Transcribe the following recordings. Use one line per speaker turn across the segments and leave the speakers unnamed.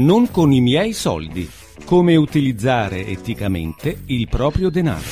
Non con i miei soldi. Come utilizzare eticamente il proprio denaro.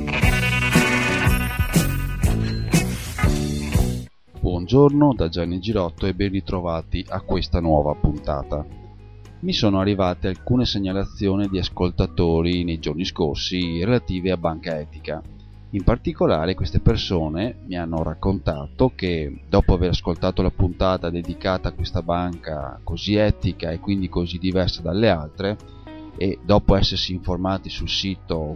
Buongiorno da Gianni Girotto e ben ritrovati a questa nuova puntata. Mi sono arrivate alcune segnalazioni di ascoltatori nei giorni scorsi relative a Banca Etica. In particolare queste persone mi hanno raccontato che dopo aver ascoltato la puntata dedicata a questa banca così etica e quindi così diversa dalle altre e dopo essersi informati sul sito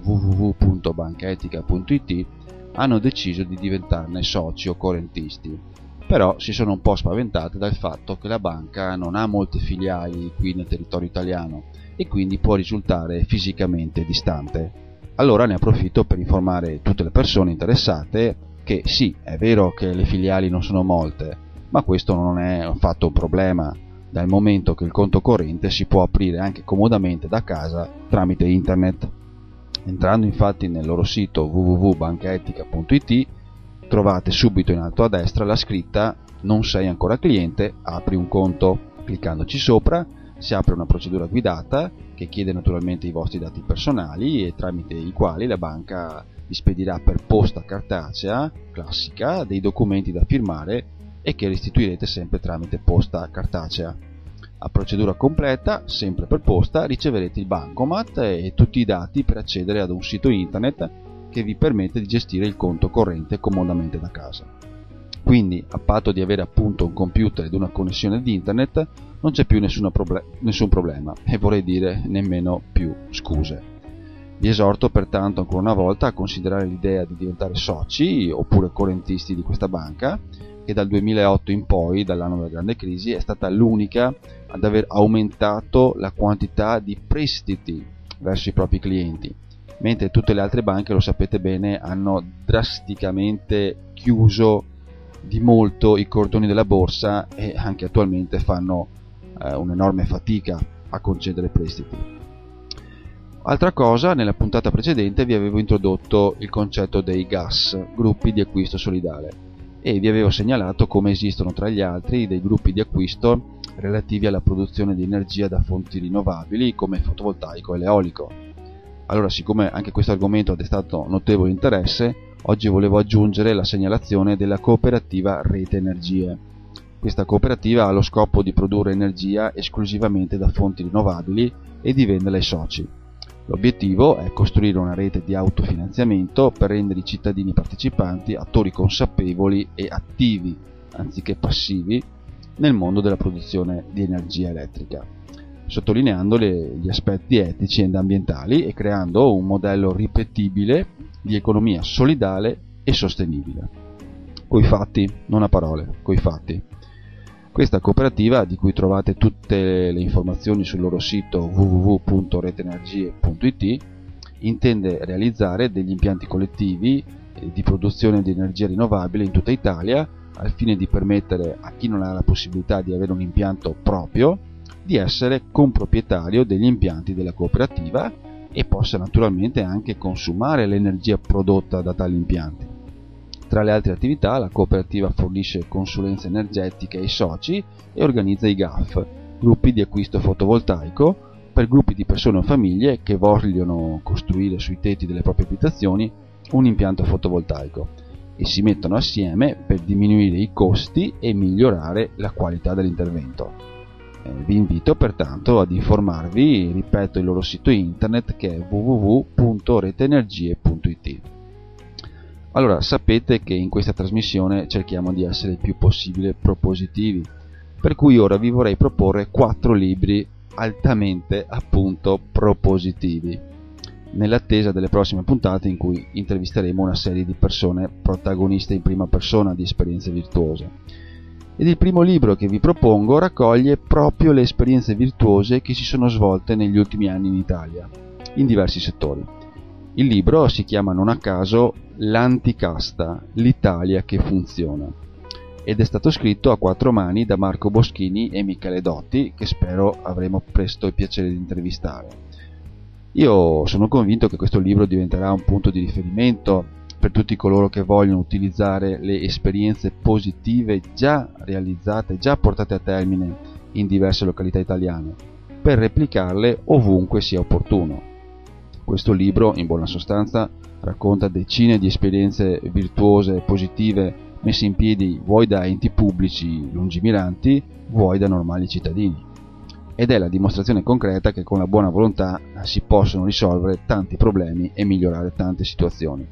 www.bancaetica.it hanno deciso di diventarne soci o correntisti. Però si sono un po' spaventate dal fatto che la banca non ha molte filiali qui nel territorio italiano e quindi può risultare fisicamente distante. Allora ne approfitto per informare tutte le persone interessate che sì, è vero che le filiali non sono molte, ma questo non è affatto un problema, dal momento che il conto corrente si può aprire anche comodamente da casa tramite internet. Entrando infatti nel loro sito www.bancaetica.it trovate subito in alto a destra la scritta "Non sei ancora cliente, apri un conto". Cliccandoci sopra si apre una procedura guidata che chiede naturalmente i vostri dati personali e tramite i quali la banca vi spedirà per posta cartacea classica dei documenti da firmare e che restituirete sempre tramite posta cartacea. A procedura completa, sempre per posta, riceverete il bancomat e tutti i dati per accedere ad un sito internet che vi permette di gestire il conto corrente comodamente da casa. Quindi, a patto di avere appunto un computer ed una connessione di internet, non c'è più nessun problema, e vorrei dire nemmeno più scuse. Vi esorto pertanto ancora una volta a considerare l'idea di diventare soci oppure correntisti di questa banca, che dal 2008 in poi, dall'anno della grande crisi, è stata l'unica ad aver aumentato la quantità di prestiti verso i propri clienti, mentre tutte le altre banche, lo sapete bene, hanno drasticamente chiuso di molto i cordoni della borsa e anche attualmente fanno un'enorme fatica a concedere prestiti. Altra cosa, nella puntata precedente vi avevo introdotto il concetto dei GAS, gruppi di acquisto solidale, e vi avevo segnalato come esistono tra gli altri dei gruppi di acquisto relativi alla produzione di energia da fonti rinnovabili come il fotovoltaico e l'eolico. Allora, siccome anche questo argomento ha destato notevole interesse, oggi volevo aggiungere la segnalazione della cooperativa Rete Energie. Questa cooperativa ha lo scopo di produrre energia esclusivamente da fonti rinnovabili e di venderla ai soci. L'obiettivo è costruire una rete di autofinanziamento per rendere i cittadini partecipanti attori consapevoli e attivi, anziché passivi, nel mondo della produzione di energia elettrica, sottolineando gli aspetti etici ed ambientali e creando un modello ripetibile di economia solidale e sostenibile. Coi fatti, non a parole, coi fatti. Questa cooperativa, di cui trovate tutte le informazioni sul loro sito www.reteenergie.it, intende realizzare degli impianti collettivi di produzione di energia rinnovabile in tutta Italia, al fine di permettere a chi non ha la possibilità di avere un impianto proprio di essere comproprietario degli impianti della cooperativa e possa naturalmente anche consumare l'energia prodotta da tali impianti. Tra le altre attività, la cooperativa fornisce consulenza energetica ai soci e organizza i GAF, gruppi di acquisto fotovoltaico, per gruppi di persone o famiglie che vogliono costruire sui tetti delle proprie abitazioni un impianto fotovoltaico e si mettono assieme per diminuire i costi e migliorare la qualità dell'intervento. Vi invito pertanto ad informarvi, ripeto, il loro sito internet che è www.reteenergie.it. Allora, sapete che in questa trasmissione cerchiamo di essere il più possibile propositivi, per cui ora vi vorrei proporre 4 libri altamente appunto propositivi, nell'attesa delle prossime puntate in cui intervisteremo una serie di persone protagoniste in prima persona di esperienze virtuose. Ed il primo libro che vi propongo raccoglie proprio le esperienze virtuose che si sono svolte negli ultimi anni in Italia, in diversi settori. Il libro si chiama non a caso L'Anticasta, l'Italia che funziona, ed è stato scritto a 4 mani da Marco Boschini e Michele Dotti, che spero avremo presto il piacere di intervistare. Io sono convinto che questo libro diventerà un punto di riferimento per tutti coloro che vogliono utilizzare le esperienze positive già realizzate, già portate a termine in diverse località italiane, per replicarle ovunque sia opportuno. Questo libro, in buona sostanza, racconta decine di esperienze virtuose e positive messe in piedi vuoi da enti pubblici lungimiranti, vuoi da normali cittadini. Ed è la dimostrazione concreta che con la buona volontà si possono risolvere tanti problemi e migliorare tante situazioni.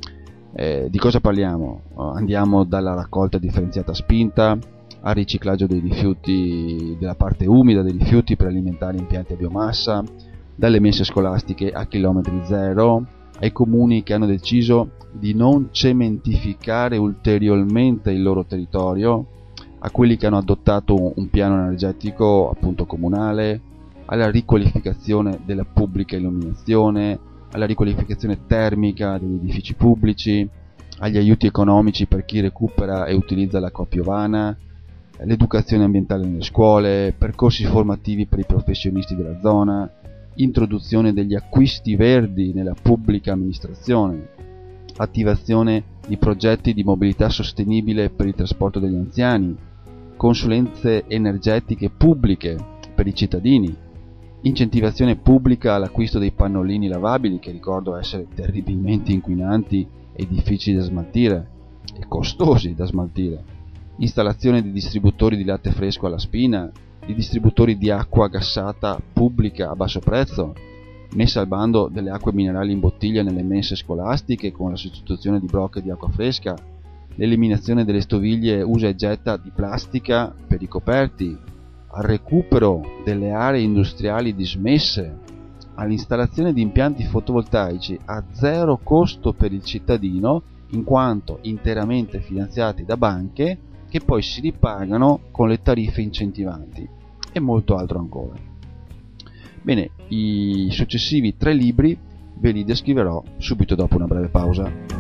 Di cosa parliamo? Andiamo dalla raccolta differenziata a spinta, al riciclaggio dei rifiuti, della parte umida dei rifiuti per alimentare impianti a biomassa, dalle mense scolastiche a chilometri zero, ai comuni che hanno deciso di non cementificare ulteriormente il loro territorio, a quelli che hanno adottato un piano energetico appunto comunale, alla riqualificazione della pubblica illuminazione, alla riqualificazione termica degli edifici pubblici, agli aiuti economici per chi recupera e utilizza l'acqua piovana, l'educazione ambientale nelle scuole, percorsi formativi per i professionisti della zona, introduzione degli acquisti verdi nella pubblica amministrazione, attivazione di progetti di mobilità sostenibile per il trasporto degli anziani, consulenze energetiche pubbliche per i cittadini, incentivazione pubblica all'acquisto dei pannolini lavabili, che ricordo essere terribilmente inquinanti e difficili da smaltire e costosi da smaltire, installazione di distributori di latte fresco alla spina, di distributori di acqua gassata pubblica a basso prezzo, messa al bando delle acque minerali in bottiglia nelle mense scolastiche con la sostituzione di brocche di acqua fresca, l'eliminazione delle stoviglie usa e getta di plastica per i coperti, al recupero delle aree industriali dismesse, all'installazione di impianti fotovoltaici a zero costo per il cittadino, in quanto interamente finanziati da banche che poi si ripagano con le tariffe incentivanti, e molto altro ancora. Bene, i successivi 3 libri ve li descriverò subito dopo una breve pausa.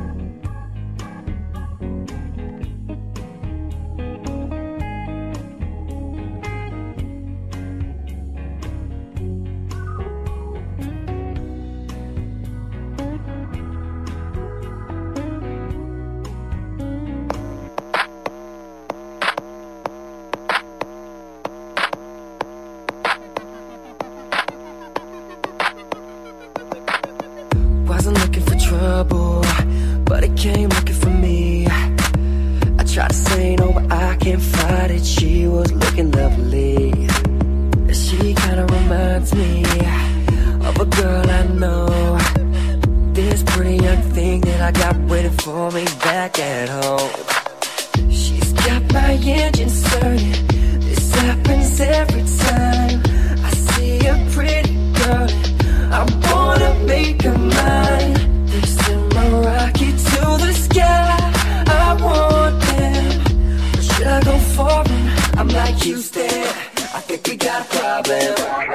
Wasn't looking for trouble, but it came looking for me. I tried to say no, but I can't fight it. She was looking lovely. She kinda reminds me of a girl I know. This pretty young thing that I got waiting for me back at home. She's got my engine started. This happens every time I see a pretty girl. I wanna make her mine. They send my rocket to the sky. I want them, but should I go for them? I'm like Houston, I think we got a problem.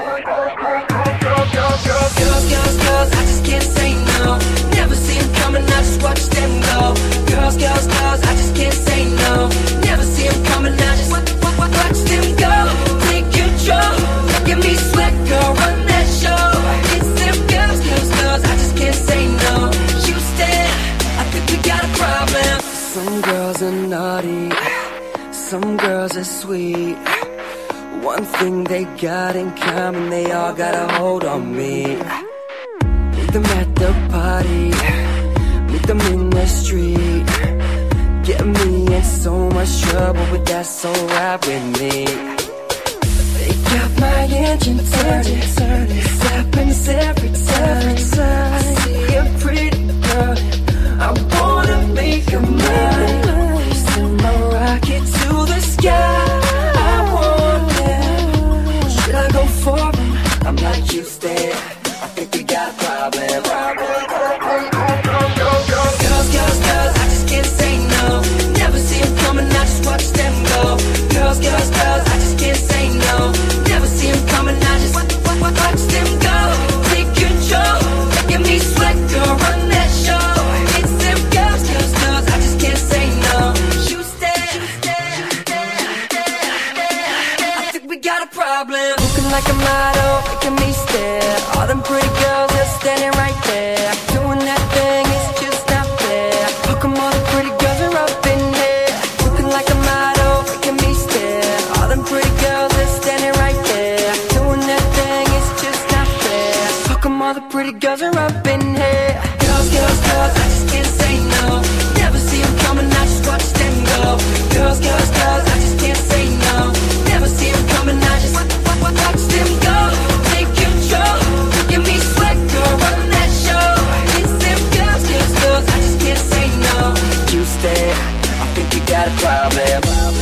Girls, girls, girls, I just can't say no. Never see them coming, I just watch them go. Girls, girls, girls, I just can't say no. Never see them coming, I just watch them go. Take control, making me sweat, girl, run that show. It's them girls, girls, girls, I just can't say no. Houston, I think we got a problem. Some girls are naughty, some girls are sweet. One thing they got in common, they all got a hold on me. Meet them at the party, meet them in the street. Get me in so much trouble, but that's alright with me. They got my engine turning, this happens every time I see a pretty girl, I wanna make her mine. They send my rocket to the sky. I want them, should I go for them? I'm like Houston, I think we got a problem. Girls, girls, girls, I just can't say no. Never see them coming, I just watch them go. Girls, girls, girls, I just can't say no. Never see them coming, I just watch them go. Take control, making me sweat, girl, run that show. It's them girls, girls, girls, I just can't say no. Houston, I think we got a problem. Looking like a model, making me stare. All them pretty girls, they're standing right there. Doing that thing, it's just not fair. How come all the pretty girls are up in there? Looking like a model, making me stare. All them pretty girls, they're standing right there. Doing that thing. pretty girls are up in here. Girls, girls, girls, I just can't say no. Never see them coming, I just watch them go. Girls, girls, girls, I just can't say no. Never see them coming, I just watch them go. Take control, look at me sweat, girl, run that show. It's them girls, girls, girls, I just can't say no. You stay, I think you got a problem.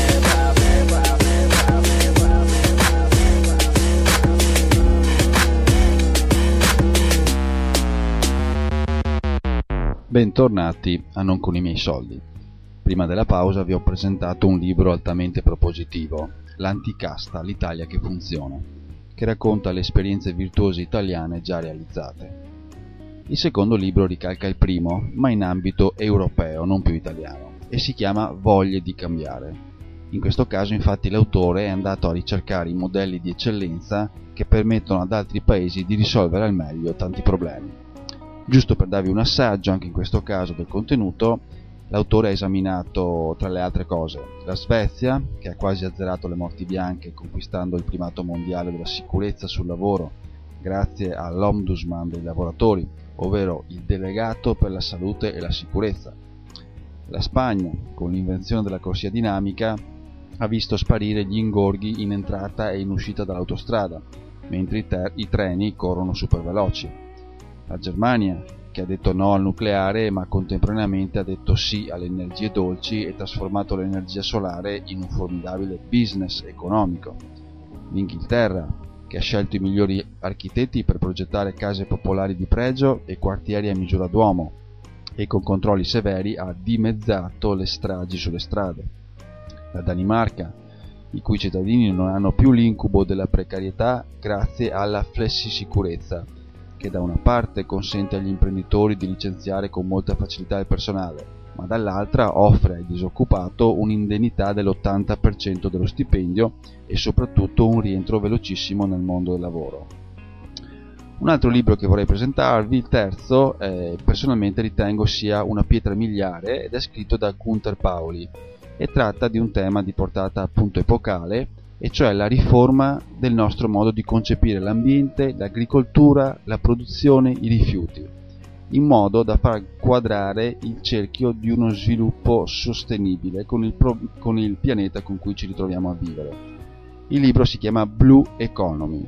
Bentornati a Non con i miei soldi. Prima della pausa vi ho presentato un libro altamente propositivo, L'anticasta, l'Italia che funziona, che racconta le esperienze virtuose italiane già realizzate. Il secondo libro ricalca il primo, ma in ambito europeo, non più italiano, e si chiama Voglie di cambiare. In questo caso infatti l'autore è andato a ricercare i modelli di eccellenza che permettono ad altri paesi di risolvere al meglio tanti problemi. Giusto per darvi un assaggio anche in questo caso del contenuto, l'autore ha esaminato tra le altre cose la Svezia, che ha quasi azzerato le morti bianche conquistando il primato mondiale della sicurezza sul lavoro grazie all'Ombudsman dei lavoratori, ovvero il delegato per la salute e la sicurezza. La Spagna, con l'invenzione della corsia dinamica, ha visto sparire gli ingorghi in entrata e in uscita dall'autostrada, mentre i treni corrono super veloci. La Germania, che ha detto no al nucleare ma contemporaneamente ha detto sì alle energie dolci e trasformato l'energia solare in un formidabile business economico. L'Inghilterra, che ha scelto i migliori architetti per progettare case popolari di pregio e quartieri a misura d'uomo e con controlli severi ha dimezzato le stragi sulle strade. La Danimarca, i cui cittadini non hanno più l'incubo della precarietà grazie alla flessisicurezza, che da una parte consente agli imprenditori di licenziare con molta facilità il personale, ma dall'altra offre al disoccupato un'indennità dell'80% dello stipendio e soprattutto un rientro velocissimo nel mondo del lavoro. Un altro libro che vorrei presentarvi, il terzo, personalmente ritengo sia una pietra miliare ed è scritto da Gunther Pauli e tratta di un tema di portata appunto epocale, e cioè la riforma del nostro modo di concepire l'ambiente, l'agricoltura, la produzione, i rifiuti, in modo da far quadrare il cerchio di uno sviluppo sostenibile con il pianeta con cui ci ritroviamo a vivere. Il libro si chiama Blue Economy.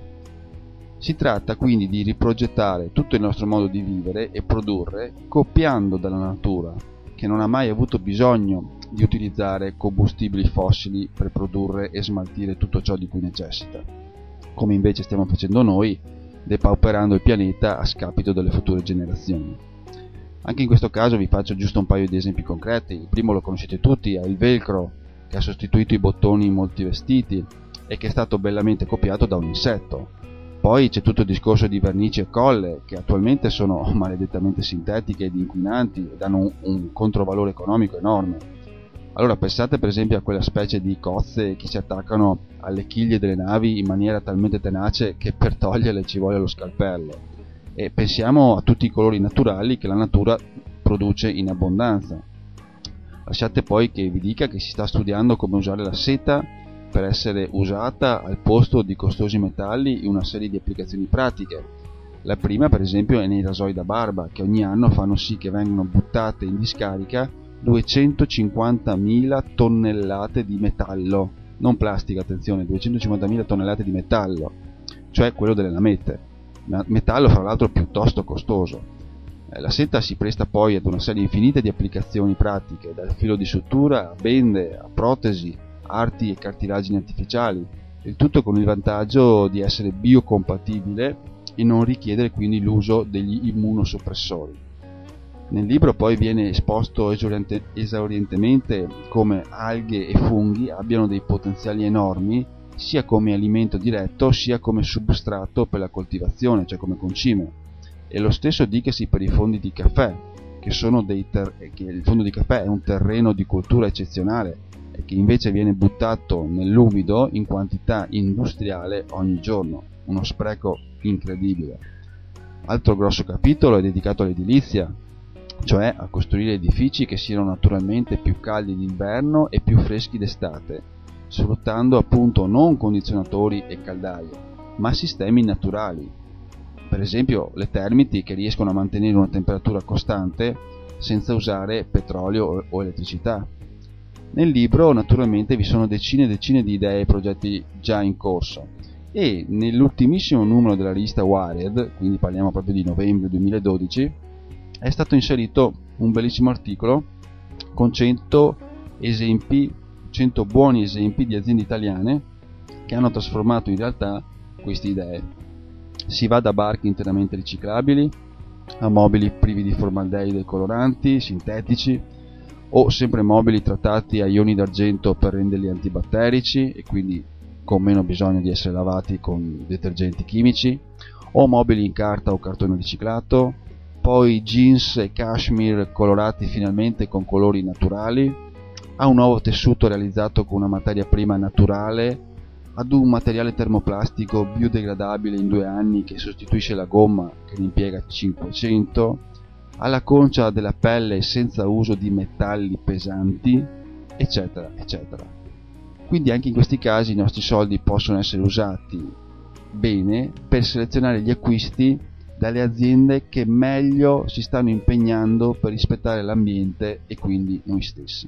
Si tratta quindi di riprogettare tutto il nostro modo di vivere e produrre copiando dalla natura, che non ha mai avuto bisogno di utilizzare combustibili fossili per produrre e smaltire tutto ciò di cui necessita, come invece stiamo facendo noi, depauperando il pianeta a scapito delle future generazioni. Anche in questo caso vi faccio giusto un paio di esempi concreti. Il primo lo conoscete tutti, è il velcro, che ha sostituito i bottoni in molti vestiti e che è stato bellamente copiato da un insetto. Poi c'è tutto il discorso di vernici e colle, che attualmente sono maledettamente sintetiche ed inquinanti e danno un controvalore economico enorme. Allora pensate per esempio a quella specie di cozze che si attaccano alle chiglie delle navi in maniera talmente tenace che per toglierle ci vuole lo scalpello. E pensiamo a tutti i colori naturali che la natura produce in abbondanza. Lasciate poi che vi dica che si sta studiando come usare la seta per essere usata al posto di costosi metalli in una serie di applicazioni pratiche. La prima per esempio è nei rasoi da barba, che ogni anno fanno sì che vengano buttate in discarica 250.000 tonnellate di metallo, non plastica, attenzione, 250.000 tonnellate di metallo, cioè quello delle lamette, metallo fra l'altro piuttosto costoso. La seta si presta poi ad una serie infinita di applicazioni pratiche, dal filo di sutura a bende, a protesi, arti e cartilagini artificiali, il tutto con il vantaggio di essere biocompatibile e non richiedere quindi l'uso degli immunosoppressori. Nel libro poi viene esposto esaurientemente come alghe e funghi abbiano dei potenziali enormi sia come alimento diretto sia come substrato per la coltivazione, cioè come concime. E lo stesso dicasi per i fondi di caffè, che il fondo di caffè è un terreno di coltura eccezionale e che invece viene buttato nell'umido in quantità industriale ogni giorno, uno spreco incredibile. Altro grosso capitolo è dedicato all'edilizia, cioè a costruire edifici che siano naturalmente più caldi d'inverno e più freschi d'estate, sfruttando appunto non condizionatori e caldaie, ma sistemi naturali. per esempio le Termiti, che riescono a mantenere una temperatura costante senza usare petrolio o elettricità. Nel libro naturalmente vi sono decine e decine di idee e progetti già in corso, e nell'ultimissimo numero della rivista Wired, quindi parliamo proprio di novembre 2012, è stato inserito un bellissimo articolo con 100 buoni esempi di aziende italiane che hanno trasformato in realtà queste idee. Si va da barche interamente riciclabili a mobili privi di formaldeide e coloranti sintetici, o sempre mobili trattati a ioni d'argento per renderli antibatterici e quindi con meno bisogno di essere lavati con detergenti chimici, o mobili in carta o cartone riciclato, poi jeans e cashmere colorati finalmente con colori naturali, a un nuovo tessuto realizzato con una materia prima naturale, ad un materiale termoplastico biodegradabile in 2 anni che sostituisce la gomma che ne impiega 500, alla concia della pelle senza uso di metalli pesanti, eccetera, eccetera. Quindi anche in questi casi i nostri soldi possono essere usati bene per selezionare gli acquisti dalle aziende che meglio si stanno impegnando per rispettare l'ambiente e quindi noi stessi.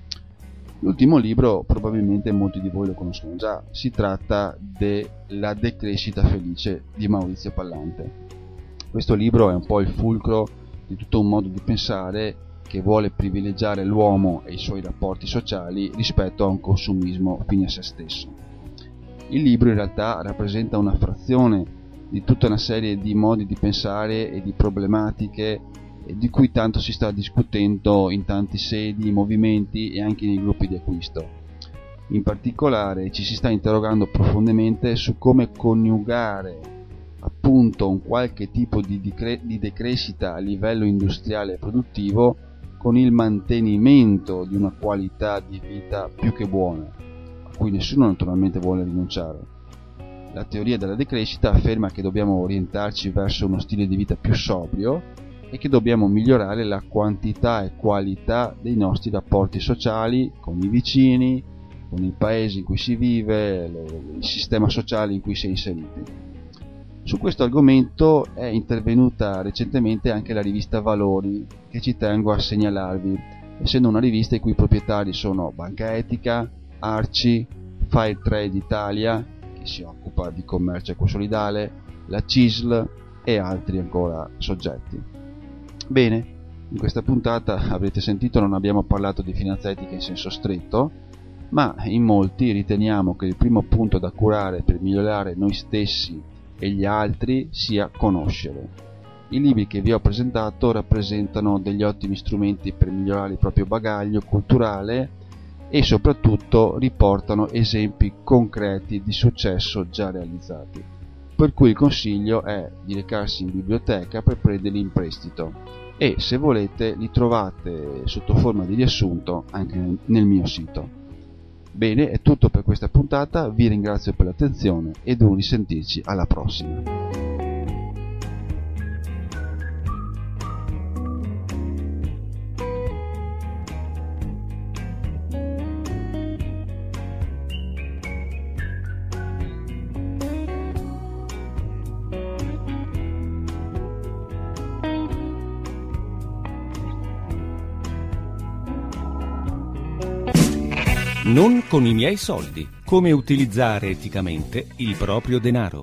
L'ultimo libro probabilmente molti di voi lo conoscono già, si tratta della decrescita felice di Maurizio Pallante. Questo libro è un po' il fulcro di tutto un modo di pensare che vuole privilegiare l'uomo e i suoi rapporti sociali rispetto a un consumismo fine a se stesso. Il libro in realtà rappresenta una frazione di tutta una serie di modi di pensare e di problematiche di cui tanto si sta discutendo in tanti sedi, movimenti e anche nei gruppi di acquisto. In particolare ci si sta interrogando profondamente su come coniugare appunto un qualche tipo di decrescita a livello industriale e produttivo con il mantenimento di una qualità di vita più che buona, a cui nessuno naturalmente vuole rinunciare. La teoria della decrescita afferma che dobbiamo orientarci verso uno stile di vita più sobrio e che dobbiamo migliorare la quantità e qualità dei nostri rapporti sociali con i vicini, con il paese in cui si vive, il sistema sociale in cui si è inseriti. Su questo argomento è intervenuta recentemente anche la rivista Valori, che ci tengo a segnalarvi, essendo una rivista i cui proprietari sono Banca Etica, Arci, Fair Trade Italia, che si occupa di commercio ecosolidale, la CISL e altri ancora soggetti. Bene, in questa puntata avrete sentito non abbiamo parlato di finanza etica in senso stretto, ma in molti riteniamo che il primo punto da curare per migliorare noi stessi e gli altri sia conoscere. I libri che vi ho presentato rappresentano degli ottimi strumenti per migliorare il proprio bagaglio culturale e soprattutto riportano esempi concreti di successo già realizzati, per cui il consiglio è di recarsi in biblioteca per prenderli in prestito e, se volete, li trovate sotto forma di riassunto anche nel mio sito. Bene, è tutto per questa puntata, vi ringrazio per l'attenzione ed un risentirci alla prossima.
Non con i miei soldi. Come utilizzare eticamente il proprio denaro.